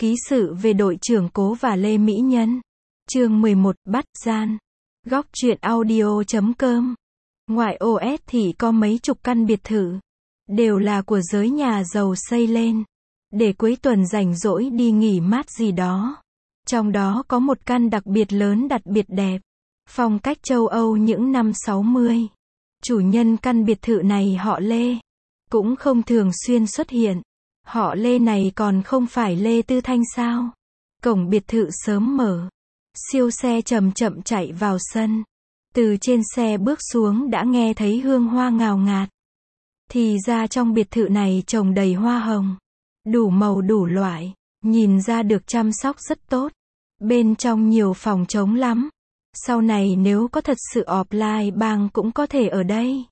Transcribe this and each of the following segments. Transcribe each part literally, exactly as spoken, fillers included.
Ký sự về đội trưởng Cố và Lê Mỹ Nhân. Chương mười một, bắt gian. Góc truyện audio chấm com. Ngoại ô S thì có mấy chục căn biệt thự. Đều là của giới nhà giàu xây lên. Để cuối tuần rảnh rỗi đi nghỉ mát gì đó. Trong đó có một căn đặc biệt lớn đặc biệt đẹp. Phong cách châu Âu những năm sáu mươi. Chủ nhân căn biệt thự này họ Lê. Cũng không thường xuyên xuất hiện. Họ Lê này còn không phải Lê Tư Thanh sao? Cổng biệt thự sớm mở. Siêu xe chậm chậm chạy vào sân. Từ trên xe bước xuống đã nghe thấy hương hoa ngào ngạt. Thì ra trong biệt thự này trồng đầy hoa hồng. Đủ màu đủ loại. Nhìn ra được chăm sóc rất tốt. Bên trong nhiều phòng trống lắm. Sau này nếu có thật sự offline bang cũng có thể ở đây.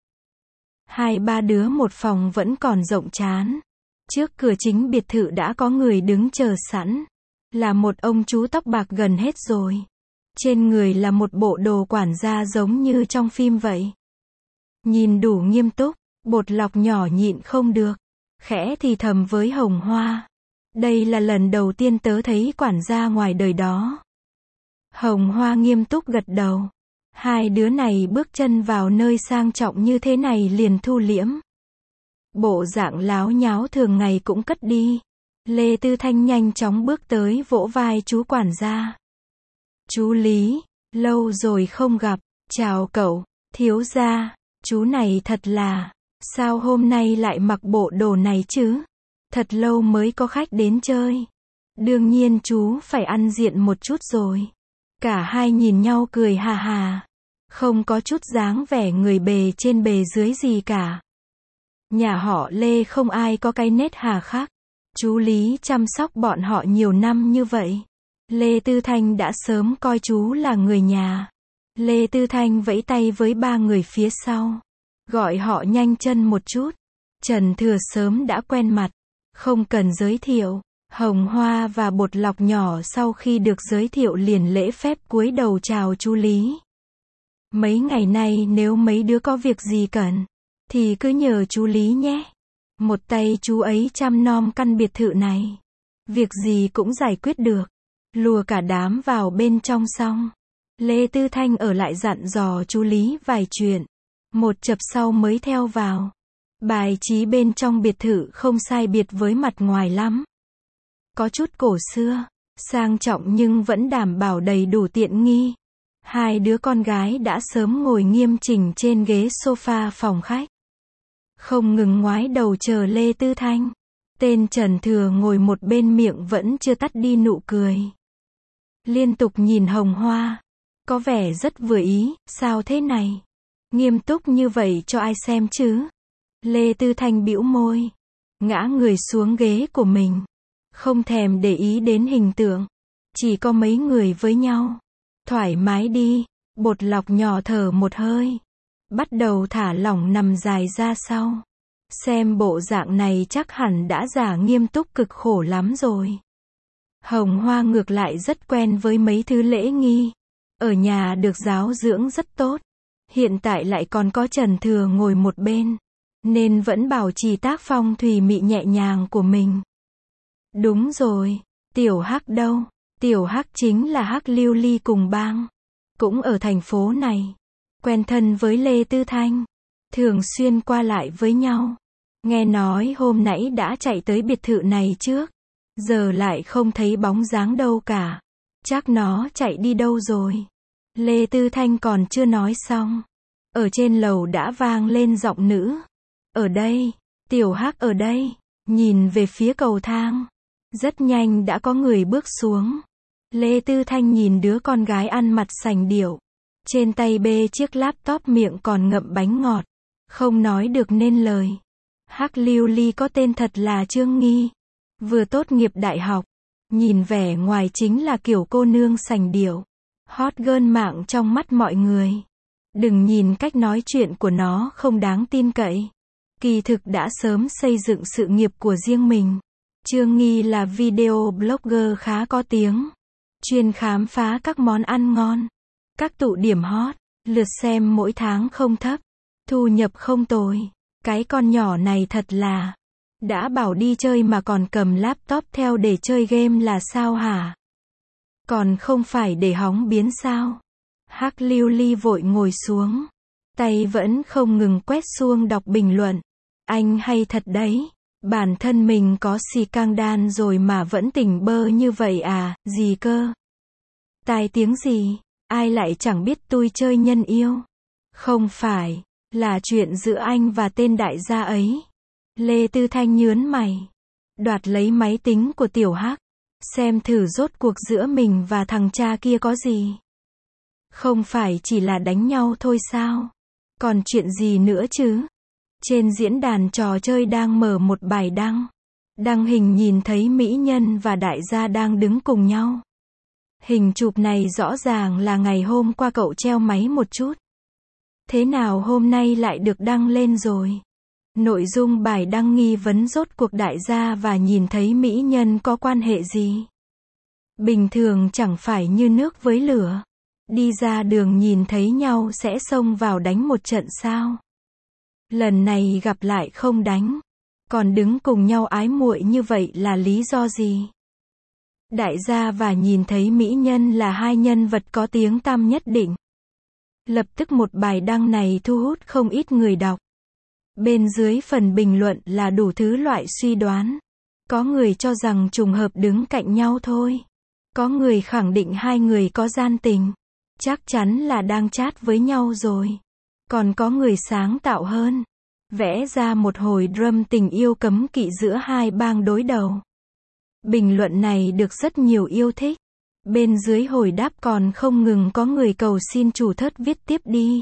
Hai ba đứa một phòng vẫn còn rộng chán. Trước cửa chính biệt thự đã có người đứng chờ sẵn. Là một ông chú tóc bạc gần hết rồi. Trên người là một bộ đồ quản gia giống như trong phim vậy. Nhìn đủ nghiêm túc, Bột Lọc nhỏ nhịn không được. Khẽ thì thầm với Hồng Hoa. Đây là lần đầu tiên tớ thấy quản gia ngoài đời đó. Hồng Hoa nghiêm túc gật đầu. Hai đứa này bước chân vào nơi sang trọng như thế này liền thu liễm. Bộ dạng láo nháo thường ngày cũng cất đi. Lê Tư Thanh nhanh chóng bước tới vỗ vai chú quản gia. Chú Lý, lâu rồi không gặp, chào cậu, thiếu gia, chú này thật là, sao hôm nay lại mặc bộ đồ này chứ? Thật lâu mới có khách đến chơi. Đương nhiên chú phải ăn diện một chút rồi. Cả hai nhìn nhau cười hà hà. Không có chút dáng vẻ người bề trên bề dưới gì cả. Nhà họ Lê không ai có cái nét hà khắc. Chú Lý chăm sóc bọn họ nhiều năm như vậy. Lê Tư Thanh đã sớm coi chú là người nhà. Lê Tư Thanh vẫy tay với ba người phía sau. Gọi họ nhanh chân một chút. Trần Thừa sớm đã quen mặt. Không cần giới thiệu. Hồng Hoa và Bột Lọc nhỏ sau khi được giới thiệu liền lễ phép cúi đầu chào chú Lý. Mấy ngày nay nếu mấy đứa có việc gì cần, thì cứ nhờ chú Lý nhé. Một tay chú ấy chăm nom căn biệt thự này. Việc gì cũng giải quyết được. Lùa cả đám vào bên trong xong. Lê Tư Thanh ở lại dặn dò chú Lý vài chuyện. Một chập sau mới theo vào. Bài trí bên trong biệt thự không sai biệt với mặt ngoài lắm. Có chút cổ xưa, sang trọng nhưng vẫn đảm bảo đầy đủ tiện nghi. Hai đứa con gái đã sớm ngồi nghiêm chỉnh trên ghế sofa phòng khách. Không ngừng ngoái đầu chờ Lê Tư Thanh. Tên Trần Thừa ngồi một bên miệng vẫn chưa tắt đi nụ cười. Liên tục nhìn Hồng Hoa. Có vẻ rất vừa ý, sao thế này? Nghiêm túc như vậy cho ai xem chứ? Lê Tư Thanh bĩu môi. Ngã người xuống ghế của mình. Không thèm để ý đến hình tượng. Chỉ có mấy người với nhau. Thoải mái đi. Bột Lọc nhỏ thở một hơi. Bắt đầu thả lỏng nằm dài ra sau. Xem bộ dạng này chắc hẳn đã giả nghiêm túc cực khổ lắm rồi. Hồng Hoa ngược lại rất quen với mấy thứ lễ nghi. Ở nhà được giáo dưỡng rất tốt. Hiện tại lại còn có Trần Thừa ngồi một bên. Nên vẫn bảo trì tác phong thùy mị nhẹ nhàng của mình. Đúng rồi. Tiểu Hắc đâu? Tiểu Hắc chính là Hắc Lưu Ly cùng bang. Cũng ở thành phố này. Quen thân với Lê Tư Thanh. Thường xuyên qua lại với nhau. Nghe nói hôm nãy đã chạy tới biệt thự này trước. Giờ lại không thấy bóng dáng đâu cả. Chắc nó chạy đi đâu rồi. Lê Tư Thanh còn chưa nói xong. Ở trên lầu đã vang lên giọng nữ. Ở đây. Tiểu Hắc ở đây. Nhìn về phía cầu thang. Rất nhanh đã có người bước xuống. Lê Tư Thanh nhìn đứa con gái ăn mặc sành điệu. Trên tay bê chiếc laptop miệng còn ngậm bánh ngọt. Không nói được nên lời. Hắc Lưu Ly có tên thật là Trương Nghi. Vừa tốt nghiệp đại học. Nhìn vẻ ngoài chính là kiểu cô nương sành điệu. Hot girl mạng trong mắt mọi người. Đừng nhìn cách nói chuyện của nó không đáng tin cậy. Kỳ thực đã sớm xây dựng sự nghiệp của riêng mình. Trương Nghi là video blogger khá có tiếng. Chuyên khám phá các món ăn ngon. Các tụ điểm hot. Lượt xem mỗi tháng không thấp. Thu nhập không tồi. Cái con nhỏ này thật là Đã bảo đi chơi mà còn cầm laptop theo để chơi game là sao hả? Còn không phải để hóng biến sao? Hắc Lưu Ly vội ngồi xuống. Tay vẫn không ngừng quét xuông đọc bình luận. Anh hay thật đấy. Bản thân mình có xì căng đan rồi mà vẫn tỉnh bơ như vậy à, gì cơ? Tai tiếng gì? Ai lại chẳng biết tôi chơi nhân yêu? Không phải, là chuyện giữa anh và tên đại gia ấy. Lê Tư Thanh nhớn mày. Đoạt lấy máy tính của Tiểu Hắc. Xem thử rốt cuộc giữa mình và thằng cha kia có gì. Không phải chỉ là đánh nhau thôi sao? Còn chuyện gì nữa chứ? Trên diễn đàn trò chơi đang mở một bài đăng. Đăng hình nhìn thấy mỹ nhân và đại gia đang đứng cùng nhau. Hình chụp này rõ ràng là ngày hôm qua cậu treo máy một chút. Thế nào hôm nay lại được đăng lên rồi? Nội dung bài đăng nghi vấn rốt cuộc đại gia và nhìn thấy mỹ nhân có quan hệ gì? Bình thường chẳng phải như nước với lửa. Đi ra đường nhìn thấy nhau sẽ xông vào đánh một trận sao? Lần này gặp lại không đánh. Còn đứng cùng nhau ái muội như vậy là lý do gì? Đại gia và nhìn thấy mỹ nhân là hai nhân vật có tiếng tăm nhất định. Lập tức một bài đăng này thu hút không ít người đọc. Bên dưới phần bình luận là đủ thứ loại suy đoán. Có người cho rằng trùng hợp đứng cạnh nhau thôi. Có người khẳng định hai người có gian tình. Chắc chắn là đang chat với nhau rồi. Còn có người sáng tạo hơn. Vẽ ra một hồi drum tình yêu cấm kỵ giữa hai bang đối đầu. Bình luận này được rất nhiều yêu thích. Bên dưới hồi đáp còn không ngừng có người cầu xin chủ thớt viết tiếp đi.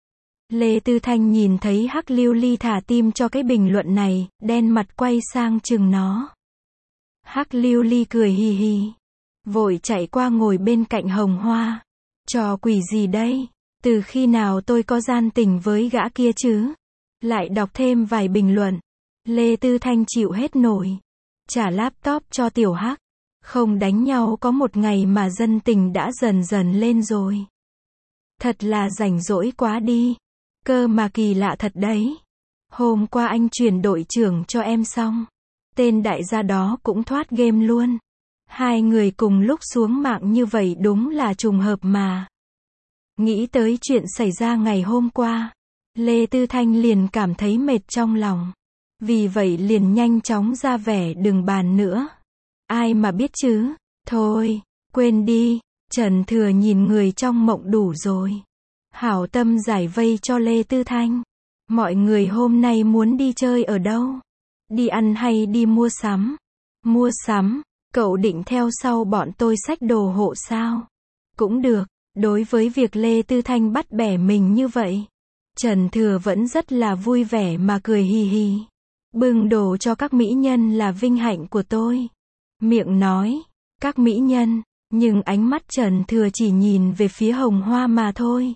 Lê Tư Thanh nhìn thấy Hắc Lưu Ly thả tim cho cái bình luận này, đen mặt quay sang chừng nó. Hắc Lưu Ly cười hì hì. Vội chạy qua ngồi bên cạnh Hồng Hoa. Trò quỷ gì đây? Từ khi nào tôi có gian tình với gã kia chứ? Lại đọc thêm vài bình luận. Lê Tư Thanh chịu hết nổi. Trả laptop cho Tiểu Hắc. Không đánh nhau có một ngày mà dân tình đã dần dần lên rồi. Thật là rảnh rỗi quá đi. Cơ mà kỳ lạ thật đấy. Hôm qua anh chuyển đội trưởng cho em xong. Tên đại gia đó cũng thoát game luôn. Hai người cùng lúc xuống mạng như vậy đúng là trùng hợp mà. Nghĩ tới chuyện xảy ra ngày hôm qua. Lê Tư Thanh liền cảm thấy mệt trong lòng. Vì vậy liền nhanh chóng ra vẻ đừng bàn nữa. Ai mà biết chứ. Thôi, quên đi. Trần Thừa nhìn người trong mộng đủ rồi. Hảo tâm giải vây cho Lê Tư Thanh. Mọi người hôm nay muốn đi chơi ở đâu? Đi ăn hay đi mua sắm? Mua sắm, cậu định theo sau bọn tôi xách đồ hộ sao? Cũng được, đối với việc Lê Tư Thanh bắt bẻ mình như vậy. Trần Thừa vẫn rất là vui vẻ mà cười hì hì. Bưng đồ cho các mỹ nhân là vinh hạnh của tôi. Miệng nói, các mỹ nhân, nhưng ánh mắt Trần Thừa chỉ nhìn về phía Hồng Hoa mà thôi.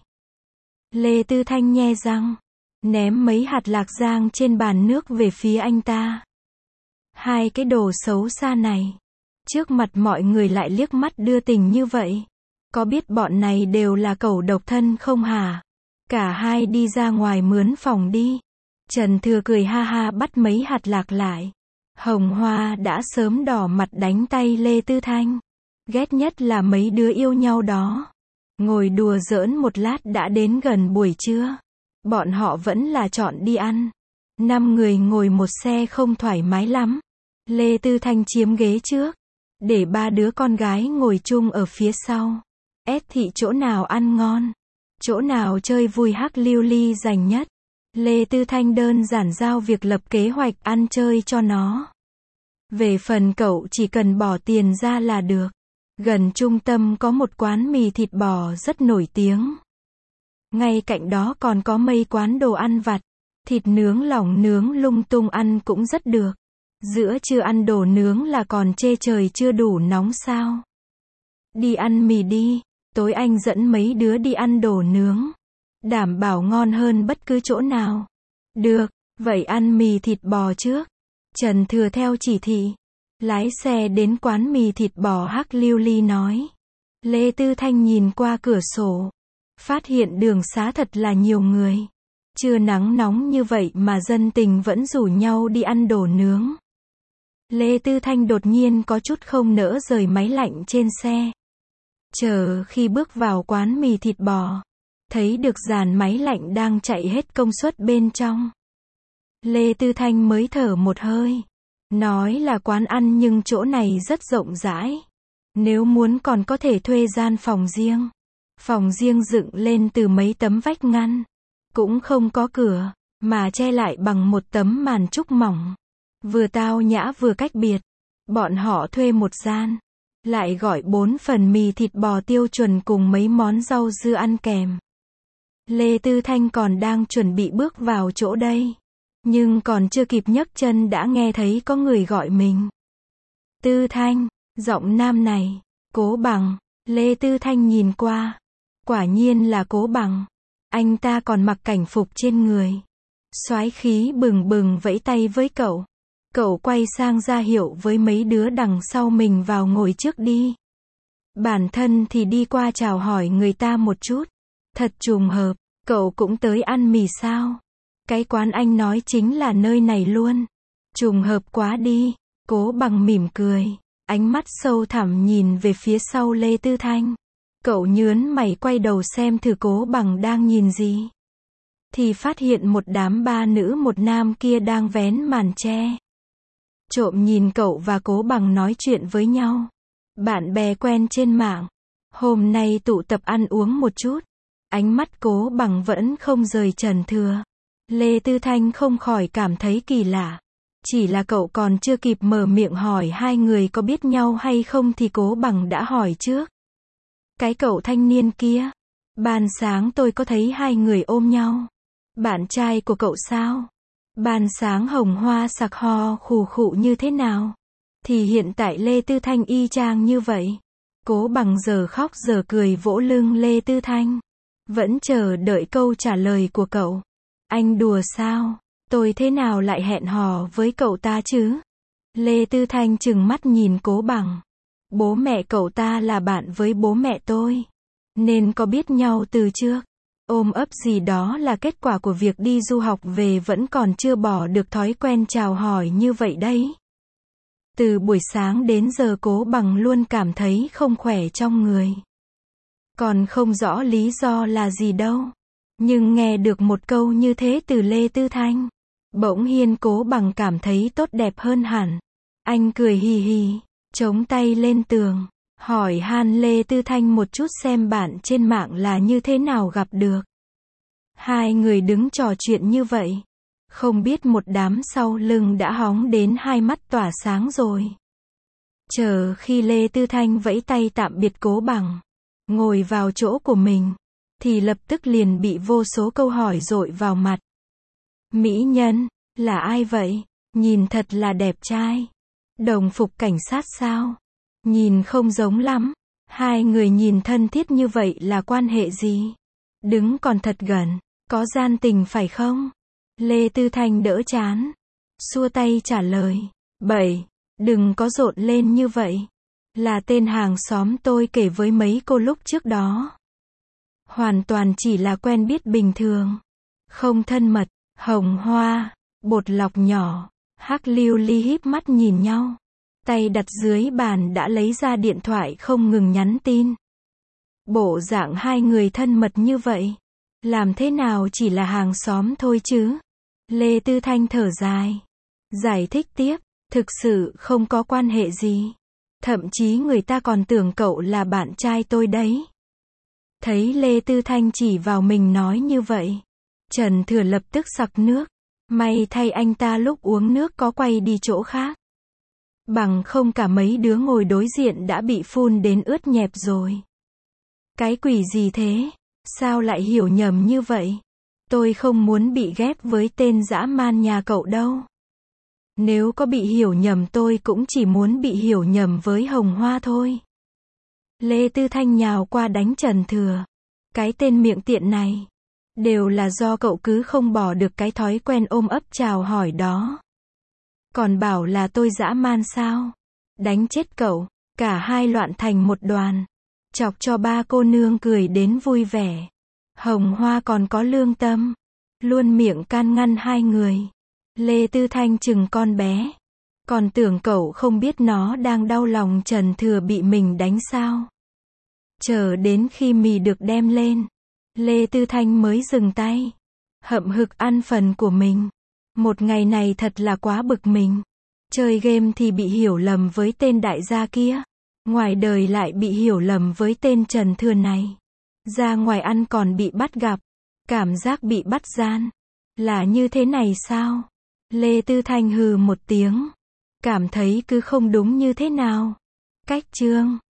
Lê Tư Thanh nhe răng, ném mấy hạt lạc giang trên bàn nước về phía anh ta. Hai cái đồ xấu xa này, trước mặt mọi người lại liếc mắt đưa tình như vậy. Có biết bọn này đều là cẩu độc thân không hả? Cả hai đi ra ngoài mướn phòng đi. Trần Thừa cười ha ha bắt mấy hạt lạc lại. Hồng Hoa đã sớm đỏ mặt đánh tay Lê Tư Thanh. Ghét nhất là mấy đứa yêu nhau đó. Ngồi đùa giỡn một lát đã đến gần buổi trưa. Bọn họ vẫn là chọn đi ăn. Năm người ngồi một xe không thoải mái lắm. Lê Tư Thanh chiếm ghế trước. Để ba đứa con gái ngồi chung ở phía sau. Ép thị chỗ nào ăn ngon. Chỗ nào chơi vui Hắc Lưu Ly giành nhất. Lê Tư Thanh đơn giản giao việc lập kế hoạch ăn chơi cho nó. Về phần cậu chỉ cần bỏ tiền ra là được. Gần trung tâm có một quán mì thịt bò rất nổi tiếng. Ngay cạnh đó còn có mấy quán đồ ăn vặt. Thịt nướng lỏng nướng lung tung ăn cũng rất được. Giữa trưa ăn đồ nướng là còn chê trời chưa đủ nóng sao. Đi ăn mì đi. Tối anh dẫn mấy đứa đi ăn đồ nướng. Đảm bảo ngon hơn bất cứ chỗ nào. Được, vậy ăn mì thịt bò trước. Trần Thừa theo chỉ thị. Lái xe đến quán mì thịt bò Hắc Lưu Ly nói. Lê Tư Thanh nhìn qua cửa sổ. Phát hiện đường xá thật là nhiều người. Trưa nắng nóng như vậy mà dân tình vẫn rủ nhau đi ăn đồ nướng. Lê Tư Thanh đột nhiên có chút không nỡ rời máy lạnh trên xe. Chờ khi bước vào quán mì thịt bò, thấy được dàn máy lạnh đang chạy hết công suất bên trong. Lê Tư Thanh mới thở một hơi. Nói là quán ăn nhưng chỗ này rất rộng rãi. Nếu muốn còn có thể thuê gian phòng riêng. Phòng riêng dựng lên từ mấy tấm vách ngăn. Cũng không có cửa, mà che lại bằng một tấm màn trúc mỏng. Vừa tao nhã vừa cách biệt. Bọn họ thuê một gian. Lại gọi bốn phần mì thịt bò tiêu chuẩn cùng mấy món rau dưa ăn kèm. Lê Tư Thanh còn đang chuẩn bị bước vào chỗ đây. Nhưng còn chưa kịp nhấc chân đã nghe thấy có người gọi mình. Tư Thanh, giọng nam này, Cố Bằng. Lê Tư Thanh nhìn qua. Quả nhiên là Cố Bằng. Anh ta còn mặc cảnh phục trên người. Soái khí bừng bừng vẫy tay với cậu. Cậu quay sang ra hiệu với mấy đứa đằng sau mình vào ngồi trước đi. Bản thân thì đi qua chào hỏi người ta một chút. Thật trùng hợp, cậu cũng tới ăn mì sao? Cái quán anh nói chính là nơi này luôn. Trùng hợp quá đi. Cố Bằng mỉm cười. Ánh mắt sâu thẳm nhìn về phía sau Lê Tư Thanh. Cậu nhớn mày quay đầu xem thử Cố Bằng đang nhìn gì. Thì phát hiện một đám ba nữ một nam kia đang vén màn che. Trộm nhìn cậu và Cố Bằng nói chuyện với nhau. Bạn bè quen trên mạng. Hôm nay tụ tập ăn uống một chút. Ánh mắt Cố Bằng vẫn không rời Trần Thừa. Lê Tư Thanh không khỏi cảm thấy kỳ lạ. Chỉ là cậu còn chưa kịp mở miệng hỏi hai người có biết nhau hay không thì Cố Bằng đã hỏi trước. Cái cậu thanh niên kia. Ban sáng tôi có thấy hai người ôm nhau. Bạn trai của cậu sao? Ban sáng Hồng Hoa sặc ho khù khụ như thế nào? Thì hiện tại Lê Tư Thanh y chang như vậy. Cố Bằng giờ khóc giờ cười vỗ lưng Lê Tư Thanh. Vẫn chờ đợi câu trả lời của cậu. Anh đùa sao? Tôi thế nào lại hẹn hò với cậu ta chứ? Lê Tư Thanh trừng mắt nhìn Cố Bằng. Bố mẹ cậu ta là bạn với bố mẹ tôi. Nên có biết nhau từ trước. Ôm ấp gì đó là kết quả của việc đi du học về vẫn còn chưa bỏ được thói quen chào hỏi như vậy đấy. Từ buổi sáng đến giờ Cố Bằng luôn cảm thấy không khỏe trong người. Còn không rõ lý do là gì đâu. Nhưng nghe được một câu như thế từ Lê Tư Thanh. Bỗng nhiên Cố Bằng cảm thấy tốt đẹp hơn hẳn. Anh cười hì hì, chống tay lên tường. Hỏi han Lê Tư Thanh một chút xem bạn trên mạng là như thế nào gặp được. Hai người đứng trò chuyện như vậy. Không biết một đám sau lưng đã hóng đến hai mắt tỏa sáng rồi. Chờ khi Lê Tư Thanh vẫy tay tạm biệt Cố Bằng. Ngồi vào chỗ của mình. Thì lập tức liền bị vô số câu hỏi dội vào mặt. Mỹ nhân, là ai vậy? Nhìn thật là đẹp trai. Đồng phục cảnh sát sao? Nhìn không giống lắm. Hai người nhìn thân thiết như vậy là quan hệ gì? Đứng còn thật gần. Có gian tình phải không? Lê Tư Thanh đỡ chán. Xua tay trả lời. Bậy, đừng có rộn lên như vậy. Là tên hàng xóm tôi kể với mấy cô lúc trước đó. Hoàn toàn chỉ là quen biết bình thường. Không thân mật. Hồng Hoa, bột lọc nhỏ, Hắc Lưu Ly híp mắt nhìn nhau. Tay đặt dưới bàn đã lấy ra điện thoại không ngừng nhắn tin. Bộ dạng hai người thân mật như vậy. Làm thế nào chỉ là hàng xóm thôi chứ? Lê Tư Thanh thở dài. Giải thích tiếp, thực sự không có quan hệ gì. Thậm chí người ta còn tưởng cậu là bạn trai tôi đấy. Thấy Lê Tư Thanh chỉ vào mình nói như vậy. Trần Thừa lập tức sặc nước. May thay anh ta lúc uống nước có quay đi chỗ khác. Bằng không cả mấy đứa ngồi đối diện đã bị phun đến ướt nhẹp rồi. Cái quỷ gì thế? Sao lại hiểu nhầm như vậy? Tôi không muốn bị ghép với tên dã man nhà cậu đâu. Nếu có bị hiểu nhầm tôi cũng chỉ muốn bị hiểu nhầm với Hồng Hoa thôi. Lê Tư Thanh nhào qua đánh Trần Thừa. Cái tên miệng tiện này. Đều là do cậu cứ không bỏ được cái thói quen ôm ấp chào hỏi đó. Còn bảo là tôi dã man sao? Đánh chết cậu. Cả hai loạn thành một đoàn. Chọc cho ba cô nương cười đến vui vẻ. Hồng Hoa còn có lương tâm. luôn miệng can ngăn hai người. Lê Tư Thanh chừng con bé. Còn tưởng cậu không biết nó đang đau lòng Trần Thừa bị mình đánh sao. Chờ đến khi mì được đem lên, Lê Tư Thanh mới dừng tay. Hậm hực ăn phần của mình. Một ngày này thật là quá bực mình. Chơi game thì bị hiểu lầm với tên đại gia kia. Ngoài đời lại bị hiểu lầm với tên Trần Thừa này. Ra ngoài ăn còn bị bắt gặp. Cảm giác bị bắt gian. Là như thế này sao? Lê Tư Thanh hừ một tiếng. Cảm thấy cứ không đúng như thế nào. Cách chương